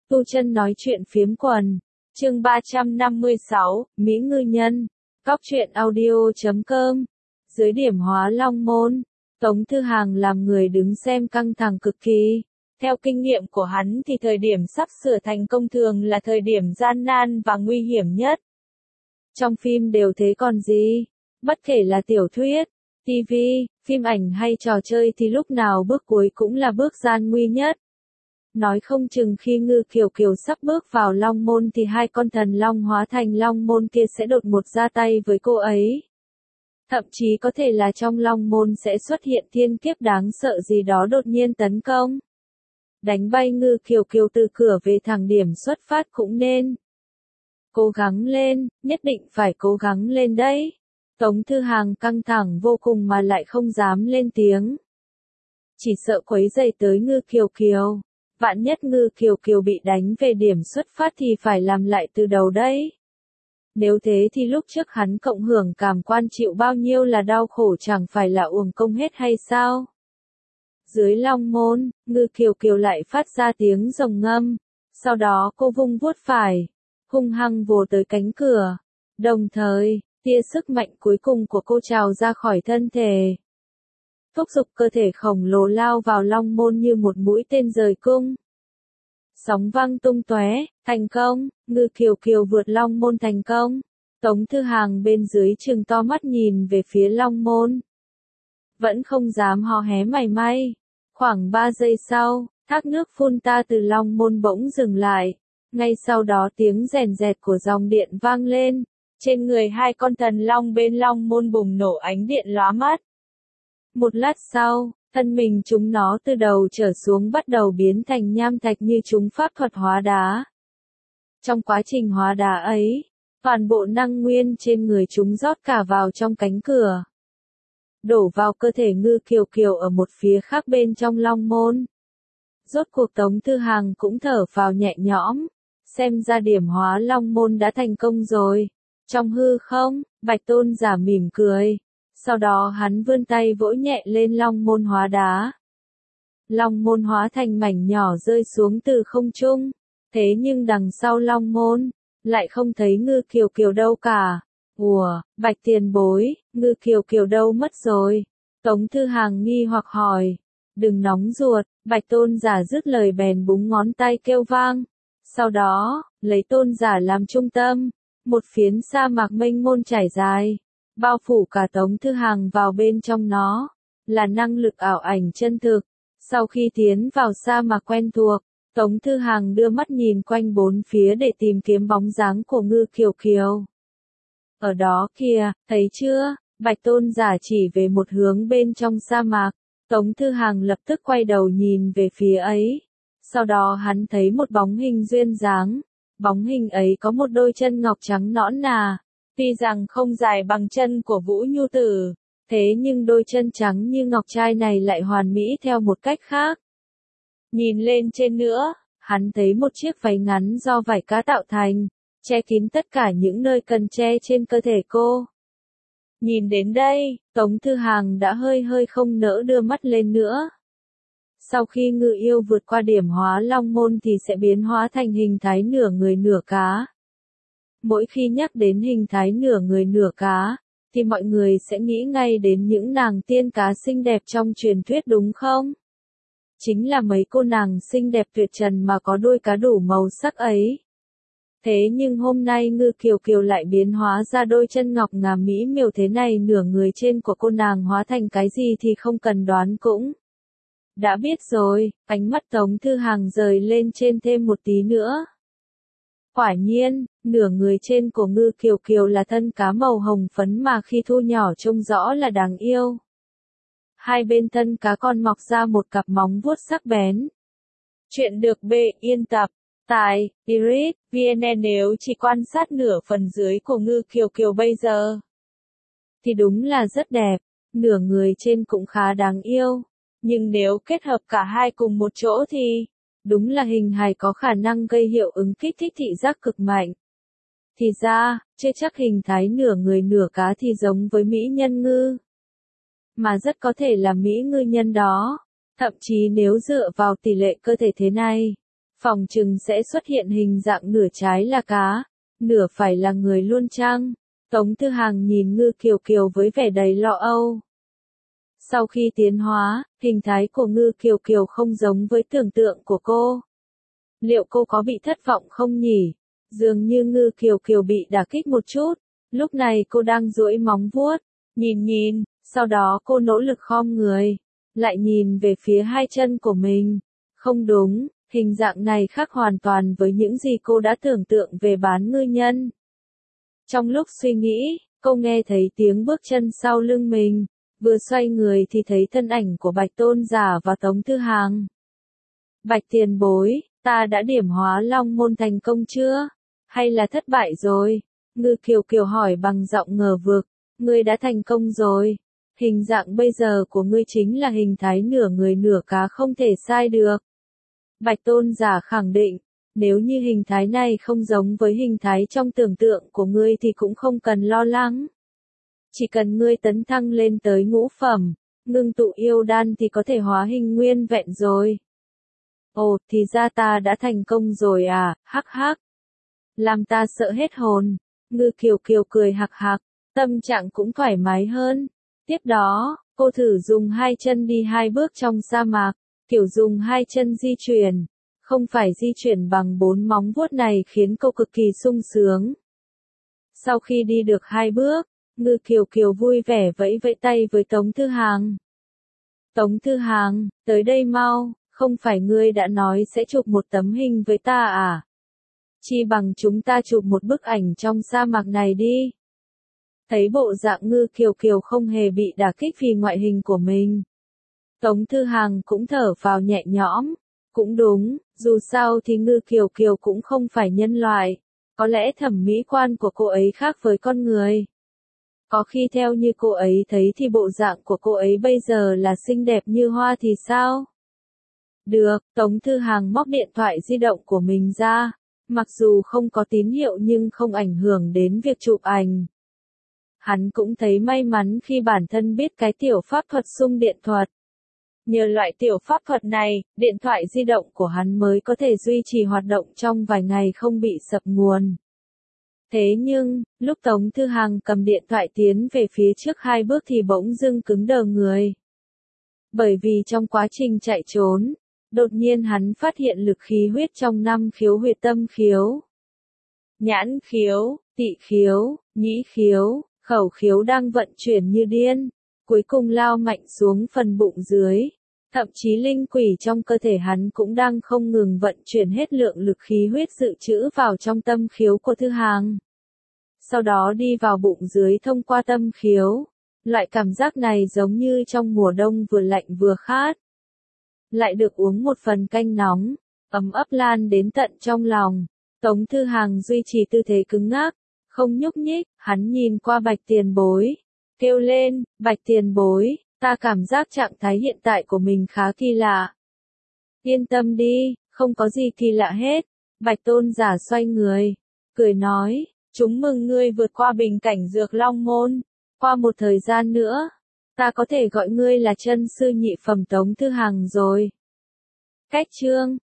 Tu Chân nói chuyện phiếm quần. Chương 356, Mỹ Ngư Nhân. Cóc truyện audio.com. Dưới điểm Hóa Long Môn, Tống Thư Hàng làm người đứng xem căng thẳng cực kỳ. Theo kinh nghiệm của hắn thì thời điểm sắp sửa thành công thường là thời điểm gian nan và nguy hiểm nhất. Trong phim đều thế còn gì. Bất kể là tiểu thuyết, TV, phim ảnh hay trò chơi thì lúc nào bước cuối cũng là bước gian nguy nhất. Nói không chừng khi Ngư Kiều Kiều sắp bước vào Long Môn thì hai con thần Long hóa thành Long Môn kia sẽ đột ngột ra tay với cô ấy. Thậm chí có thể là trong Long Môn sẽ xuất hiện thiên kiếp đáng sợ gì đó đột nhiên tấn công. Đánh bay Ngư Kiều Kiều từ cửa về thẳng điểm xuất phát cũng nên. Cố gắng lên, nhất định phải cố gắng lên đấy. Tống Thư Hàng căng thẳng vô cùng mà lại không dám lên tiếng. Chỉ sợ quấy rầy tới Ngư Kiều Kiều. Vạn nhất Ngư Kiều Kiều bị đánh về điểm xuất phát thì phải làm lại từ đầu đấy. Nếu thế thì lúc trước hắn cộng hưởng cảm quan chịu bao nhiêu là đau khổ chẳng phải là uổng công hết hay sao? Dưới Long Môn, Ngư Kiều Kiều lại phát ra tiếng rồng ngâm. Sau đó cô vung vuốt phải, hung hăng vồ tới cánh cửa. Đồng thời, tia sức mạnh cuối cùng của cô trào ra khỏi thân thể. Thúc giục cơ thể khổng lồ lao vào Long Môn như một mũi tên rời cung. Sóng vang tung tóe, thành công, Ngư Kiều Kiều vượt Long Môn thành công. Tống Thư Hàng bên dưới trừng to mắt nhìn về phía Long Môn. Vẫn không dám hò hé mảy may. Khoảng 3 giây sau, thác nước phun ta từ Long Môn bỗng dừng lại. Ngay sau đó tiếng rèn rẹt của dòng điện vang lên. Trên người hai con thần Long bên Long Môn bùng nổ ánh điện lóa mắt. Một lát sau, thân mình chúng nó từ đầu trở xuống bắt đầu biến thành nham thạch như chúng pháp thuật hóa đá. Trong quá trình hóa đá ấy, toàn bộ năng nguyên trên người chúng rót cả vào trong cánh cửa. Đổ vào cơ thể Ngư Kiều Kiều ở một phía khác bên trong Long Môn. Rốt cuộc Tống Thư Hàng cũng thở phào nhẹ nhõm. Xem ra điểm hóa Long Môn đã thành công rồi. Trong hư không, Bạch Tôn giả mỉm cười. Sau đó hắn vươn tay vỗ nhẹ lên Long Môn hóa đá. Long Môn hóa thành mảnh nhỏ rơi xuống từ không trung. Thế nhưng đằng sau Long Môn, lại không thấy Ngư Kiều Kiều đâu cả. Ủa, Bạch tiền bối, Ngư Kiều Kiều đâu mất rồi? Tống Thư Hàng nghi hoặc hỏi. Đừng nóng ruột, Bạch Tôn giả dứt lời bèn búng ngón tay kêu vang. Sau đó, lấy Tôn giả làm trung tâm, một phiến sa mạc mênh mông trải dài. Bao phủ cả Tống Thư Hàng vào bên trong nó, là năng lực ảo ảnh chân thực. Sau khi tiến vào sa mạc quen thuộc, Tống Thư Hàng đưa mắt nhìn quanh bốn phía để tìm kiếm bóng dáng của Ngư Kiều Kiều. Ở đó kìa, thấy chưa? Bạch Tôn giả chỉ về một hướng bên trong sa mạc. Tống Thư Hàng lập tức quay đầu nhìn về phía ấy. Sau đó hắn thấy một bóng hình duyên dáng. Bóng hình ấy có một đôi chân ngọc trắng nõn nà. Tuy rằng không dài bằng chân của Vũ Nhu Tử, thế nhưng đôi chân trắng như ngọc trai này lại hoàn mỹ theo một cách khác. Nhìn lên trên nữa, hắn thấy một chiếc váy ngắn do vải cá tạo thành, che kín tất cả những nơi cần che trên cơ thể cô. Nhìn đến đây, Tống Thư Hàng đã hơi không nỡ đưa mắt lên nữa. Sau khi ngự yêu vượt qua điểm hóa Long Môn thì sẽ biến hóa thành hình thái nửa người nửa cá. Mỗi khi nhắc đến hình thái nửa người nửa cá, thì mọi người sẽ nghĩ ngay đến những nàng tiên cá xinh đẹp trong truyền thuyết đúng không? Chính là mấy cô nàng xinh đẹp tuyệt trần mà có đuôi cá đủ màu sắc ấy. Thế nhưng hôm nay Ngư Kiều Kiều lại biến hóa ra đôi chân ngọc ngà mỹ miều thế này, nửa người trên của cô nàng hóa thành cái gì thì không cần đoán cũng đã biết rồi. Ánh mắt Tống Thư Hàng rời lên trên thêm một tí nữa. Quả nhiên, nửa người trên của Ngư Kiều Kiều là thân cá màu hồng phấn mà khi thu nhỏ trông rõ là đáng yêu. Hai bên thân cá còn mọc ra một cặp móng vuốt sắc bén. Chuyện được yên tập tại Iris VN. Nếu chỉ quan sát nửa phần dưới của Ngư Kiều Kiều bây giờ thì đúng là rất đẹp, nửa người trên cũng khá đáng yêu. Nhưng nếu kết hợp cả hai cùng một chỗ thì đúng là hình hài có khả năng gây hiệu ứng kích thích thị giác cực mạnh. Thì ra, chưa chắc hình thái nửa người nửa cá thì giống với mỹ nhân ngư, mà rất có thể là mỹ ngư nhân đó. Thậm chí nếu dựa vào tỷ lệ cơ thể thế này, Phòng chừng sẽ xuất hiện hình dạng nửa trái là cá, nửa phải là người luôn chăng? Tống Thư Hàng nhìn Ngư Kiều Kiều với vẻ đầy lo âu. Sau khi tiến hóa, hình thái của Ngư Kiều Kiều không giống với tưởng tượng của cô. Liệu cô có bị thất vọng không nhỉ? Dường như Ngư Kiều Kiều bị đả kích một chút. Lúc này cô đang duỗi móng vuốt, nhìn, sau đó cô nỗ lực khom người, lại nhìn về phía hai chân của mình. Không đúng, hình dạng này khác hoàn toàn với những gì cô đã tưởng tượng về bán ngư nhân. Trong lúc suy nghĩ, cô nghe thấy tiếng bước chân sau lưng mình, vừa xoay người thì thấy thân ảnh của Bạch Tôn Giả và Tống Thư Hàng. Bạch tiền bối, ta đã điểm hóa Long Môn thành công chưa? Hay là thất bại rồi? Ngư Kiều Kiều hỏi bằng giọng ngờ vực. Ngươi đã thành công rồi. Hình dạng bây giờ của ngươi chính là hình thái nửa người nửa cá không thể sai được. Bạch Tôn Giả khẳng định, nếu như hình thái này không giống với hình thái trong tưởng tượng của ngươi thì cũng không cần lo lắng. Chỉ cần ngươi tấn thăng lên tới ngũ phẩm, ngưng tụ yêu đan thì có thể hóa hình nguyên vẹn rồi. Ồ, thì ra ta đã thành công rồi à, hắc hắc. Làm ta sợ hết hồn. Ngư Kiều Kiều cười hạc hạc, tâm trạng cũng thoải mái hơn. Tiếp đó, cô thử dùng hai chân đi hai bước trong sa mạc, kiểu dùng hai chân di chuyển. Không phải di chuyển bằng 4 móng vuốt này khiến cô cực kỳ sung sướng. Sau khi đi được 2 bước, Ngư Kiều Kiều vui vẻ vẫy vẫy tay với Tống Thư Hàng. Tống Thư Hàng, tới đây mau, không phải ngươi đã nói sẽ chụp một tấm hình với ta à? Chi bằng chúng ta chụp một bức ảnh trong sa mạc này đi. Thấy bộ dạng Ngư Kiều Kiều không hề bị đả kích vì ngoại hình của mình. Tống Thư Hàng cũng thở phào nhẹ nhõm. Cũng đúng, dù sao thì Ngư Kiều Kiều cũng không phải nhân loại. Có lẽ thẩm mỹ quan của cô ấy khác với con người. Có khi theo như cô ấy thấy thì bộ dạng của cô ấy bây giờ là xinh đẹp như hoa thì sao? Được, Tống Thư Hàng móc điện thoại di động của mình ra. Mặc dù không có tín hiệu nhưng không ảnh hưởng đến việc chụp ảnh. Hắn cũng thấy may mắn khi bản thân biết cái tiểu pháp thuật xung điện thuật. Nhờ loại tiểu pháp thuật này, điện thoại di động của hắn mới có thể duy trì hoạt động trong vài ngày không bị sập nguồn. Thế nhưng, lúc Tống Thư Hàng cầm điện thoại tiến về phía trước 2 bước thì bỗng dưng cứng đờ người. Bởi vì trong quá trình chạy trốn, đột nhiên hắn phát hiện lực khí huyết trong 5 khiếu huyệt tâm khiếu. Nhãn khiếu, tị khiếu, nhĩ khiếu, khẩu khiếu đang vận chuyển như điên, cuối cùng lao mạnh xuống phần bụng dưới. Thậm chí linh quỷ trong cơ thể hắn cũng đang không ngừng vận chuyển hết lượng lực khí huyết dự trữ vào trong tâm khiếu của Thư Hàng. Sau đó đi vào bụng dưới thông qua tâm khiếu. Loại cảm giác này giống như trong mùa đông vừa lạnh vừa khát. Lại được uống một phần canh nóng, ấm ấp lan đến tận trong lòng. Tống Thư Hàng duy trì tư thế cứng ngắc, không nhúc nhích, hắn nhìn qua Bạch Tiền Bối. Kêu lên, Bạch Tiền Bối, ta cảm giác trạng thái hiện tại của mình khá kỳ lạ. Yên tâm đi, không có gì kỳ lạ hết. Bạch Tôn Giả xoay người, cười nói, chúng mừng ngươi vượt qua bình cảnh Dược Long Môn. Qua một thời gian nữa, ta có thể gọi ngươi là chân sư nhị phẩm Tống Thư Hàng rồi. Cách chương